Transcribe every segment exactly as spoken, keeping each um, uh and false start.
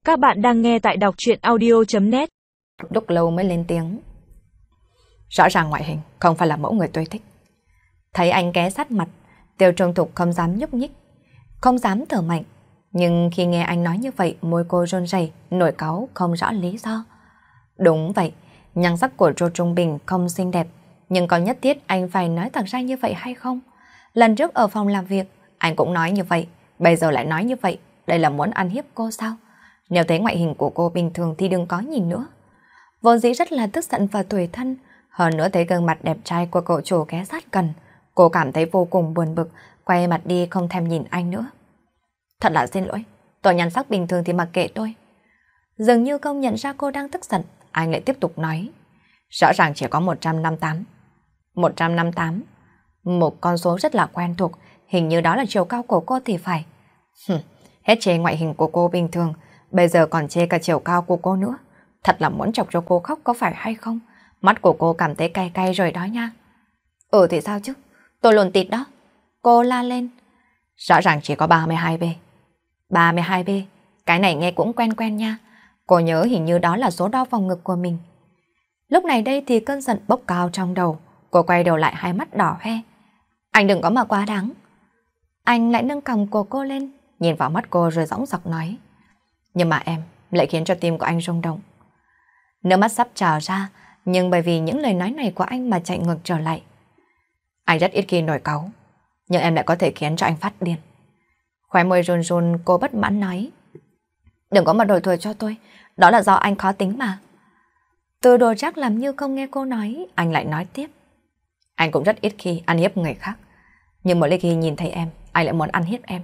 Các bạn đang nghe tại đọc truyện audio chấm net. Lúc lâu mới lên tiếng. Rõ ràng ngoại hình không phải là mẫu người tôi thích. Thấy anh ghé sát mặt, Tiêu Trung Thục không dám nhúc nhích, không dám thở mạnh. Nhưng khi nghe anh nói như vậy, môi cô run rẩy, nổi cáu không rõ lý do. Đúng vậy, nhan sắc của Tô Trung Bình không xinh đẹp, nhưng có nhất thiết anh phải nói thẳng ra như vậy hay không? Lần trước ở phòng làm việc, anh cũng nói như vậy, bây giờ lại nói như vậy, đây là muốn ăn hiếp cô sao? Nếu thấy ngoại hình của cô bình thường thì đừng có nhìn nữa. Vốn dĩ rất là tức giận và tủi thân, hơn nữa thấy gương mặt đẹp trai của cậu chủ ghé sát gần, cô cảm thấy vô cùng buồn bực, quay mặt đi không thèm nhìn anh nữa. Thật là xin lỗi, tôi nhan sắc bình thường thì mặc kệ tôi. Dường như không nhận ra cô đang tức giận, anh lại tiếp tục nói. Rõ ràng chỉ có một trăm năm mươi tám. một trăm năm mươi tám. Một con số rất là quen thuộc, hình như đó là chiều cao của cô thì phải. Hừm, hết chê ngoại hình của cô bình thường, bây giờ còn chê cả chiều cao của cô nữa. Thật là muốn chọc cho cô khóc có phải hay không? Mắt của cô cảm thấy cay cay rồi đó nha. Ừ thì sao chứ? Tôi lùn tịt đó. Cô la lên. Rõ ràng chỉ có ba mươi hai bê. ba mươi hai bê? Cái này nghe cũng quen quen nha. Cô nhớ hình như đó là số đo vòng ngực của mình. Lúc này đây thì cơn giận bốc cao trong đầu. Cô quay đầu lại, hai mắt đỏ hoe. Anh đừng có mà quá đáng. Anh lại nâng cằm của cô lên, nhìn vào mắt cô rồi dõng dạc nói. Nhưng mà em lại khiến cho tim của anh rung động. Nước mắt sắp trào ra, nhưng bởi vì những lời nói này của anh mà chạy ngược trở lại. Anh rất ít khi nổi cáu, nhưng em lại có thể khiến cho anh phát điên. Khóe môi run run, cô bất mãn nói. Đừng có mà đổi thừa cho tôi, đó là do anh khó tính mà. Từ đồ chắc làm như không nghe cô nói, anh lại nói tiếp. Anh cũng rất ít khi ăn hiếp người khác, nhưng mỗi khi nhìn thấy em, anh lại muốn ăn hiếp em.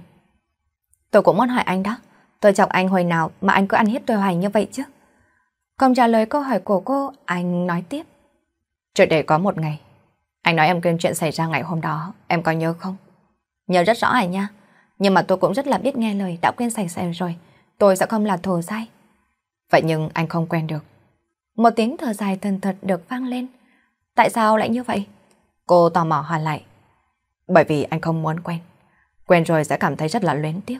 Tôi cũng muốn hỏi anh đó, tôi chọc anh hồi nào mà anh cứ ăn hiếp tôi hoài như vậy chứ? Không trả lời câu hỏi của cô, anh nói tiếp. Trước đây có một ngày, anh nói em quên chuyện xảy ra ngày hôm đó, em có nhớ không? Nhớ rất rõ à nha, nhưng mà tôi cũng rất là biết nghe lời, đã quên sạch sẽ rồi, tôi sẽ không làm thù sai. Vậy nhưng anh không quen được. Một tiếng thở dài thân thật được vang lên. Tại sao lại như vậy? Cô tò mò hỏi lại. Bởi vì anh không muốn quen. Quen rồi sẽ cảm thấy rất là luyến tiếc.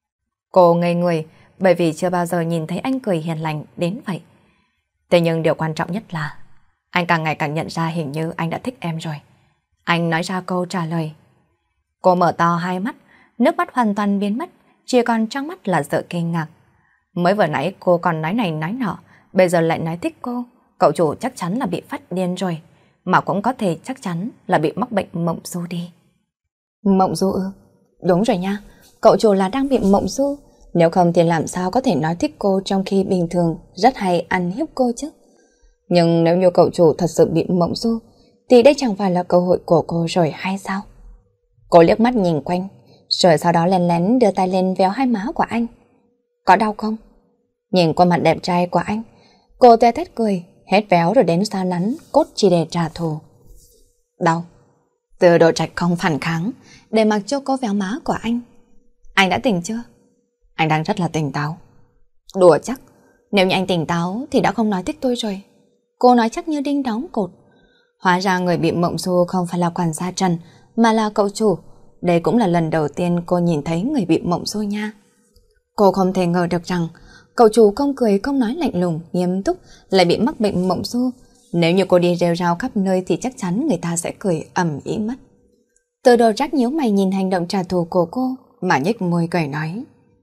Cô ngây người bởi vì chưa bao giờ nhìn thấy anh cười hiền lành đến vậy. Thế nhưng điều quan trọng nhất là anh càng ngày càng nhận ra hình như anh đã thích em rồi. Anh nói ra câu trả lời. Cô mở to hai mắt, nước mắt hoàn toàn biến mất, chỉ còn trong mắt là sự kinh ngạc. Mới vừa nãy cô còn nói này nói nọ, bây giờ lại nói thích cô. Cậu chủ chắc chắn là bị phát điên rồi, mà cũng có thể chắc chắn là bị mắc bệnh mộng du đi. Mộng du ư? Đúng rồi nha, cậu chủ là đang bị mộng du. Nếu không thì làm sao có thể nói thích cô trong khi bình thường rất hay ăn hiếp cô chứ? Nhưng nếu như cậu chủ thật sự bị mộng du, thì đây chẳng phải là cơ hội của cô rồi hay sao? Cô liếc mắt nhìn quanh, rồi sau đó lén lén đưa tay lên véo hai má của anh. Có đau không? Nhìn qua mặt đẹp trai của anh, cô tê tét cười, hết véo rồi đến xa nắn, cốt chỉ để trả thù. Đau. Từ Độ Trạch không phản kháng, để mặc cho cô véo má của anh. Anh đã tỉnh chưa? Anh đang rất là tỉnh táo. Đùa chắc, nếu như anh tỉnh táo thì đã không nói thích tôi rồi. Cô nói chắc như đinh đóng cột. Hóa ra người bị mộng du không phải là quản gia Trần, mà là cậu chủ. Đây cũng là lần đầu tiên cô nhìn thấy người bị mộng du nha. Cô không thể ngờ được rằng cậu chủ không cười không nói lạnh lùng, nghiêm túc lại bị mắc bệnh mộng du. Nếu như cô đi rêu rao khắp nơi thì chắc chắn người ta sẽ cười ầm ĩ mất. Từ Đồ Trác nhíu mày nhìn hành động trả thù của cô mà nhếch môi cười nói.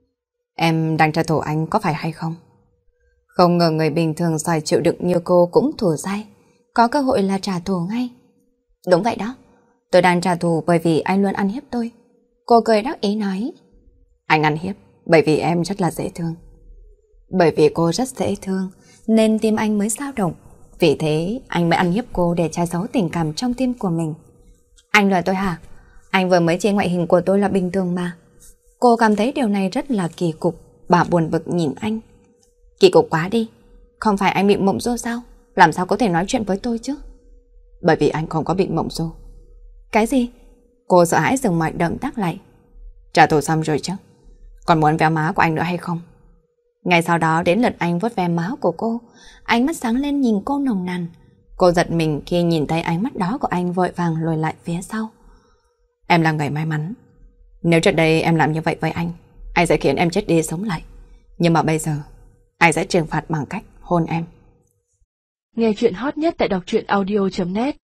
Em đang trả thù anh có phải hay không? Không ngờ người bình thường phải chịu đựng như cô cũng thù dai, có cơ hội là trả thù ngay. Đúng vậy đó, tôi đang trả thù bởi vì anh luôn ăn hiếp tôi. Cô cười đắc ý nói. Anh ăn hiếp bởi vì em rất là dễ thương. Bởi vì cô rất dễ thương nên tim anh mới dao động. Vì thế anh mới ăn hiếp cô để che giấu tình cảm trong tim của mình. Anh lừa tôi hả? Anh vừa mới chê ngoại hình của tôi là bình thường mà. Cô cảm thấy điều này rất là kỳ cục. Bà buồn bực nhìn anh. Kỳ cục quá đi. Không phải anh bị mộng du sao? Làm sao có thể nói chuyện với tôi chứ? Bởi vì anh không có bị mộng du. Cái gì? Cô sợ hãi dừng mọi động tác lại. Trả thù xong rồi chứ? Còn muốn véo má của anh nữa hay không? Ngay sau đó đến lượt anh vuốt ve má của cô. Ánh mắt sáng lên nhìn cô nồng nàn. Cô giật mình khi nhìn thấy ánh mắt đó của anh, vội vàng lùi lại phía sau. Em là người may mắn. Nếu trước đây em làm như vậy với anh, anh sẽ khiến em chết đi sống lại. Nhưng mà bây giờ anh sẽ trừng phạt bằng cách hôn em. Nghe chuyện hot nhất tại đọc truyện audio chấm net.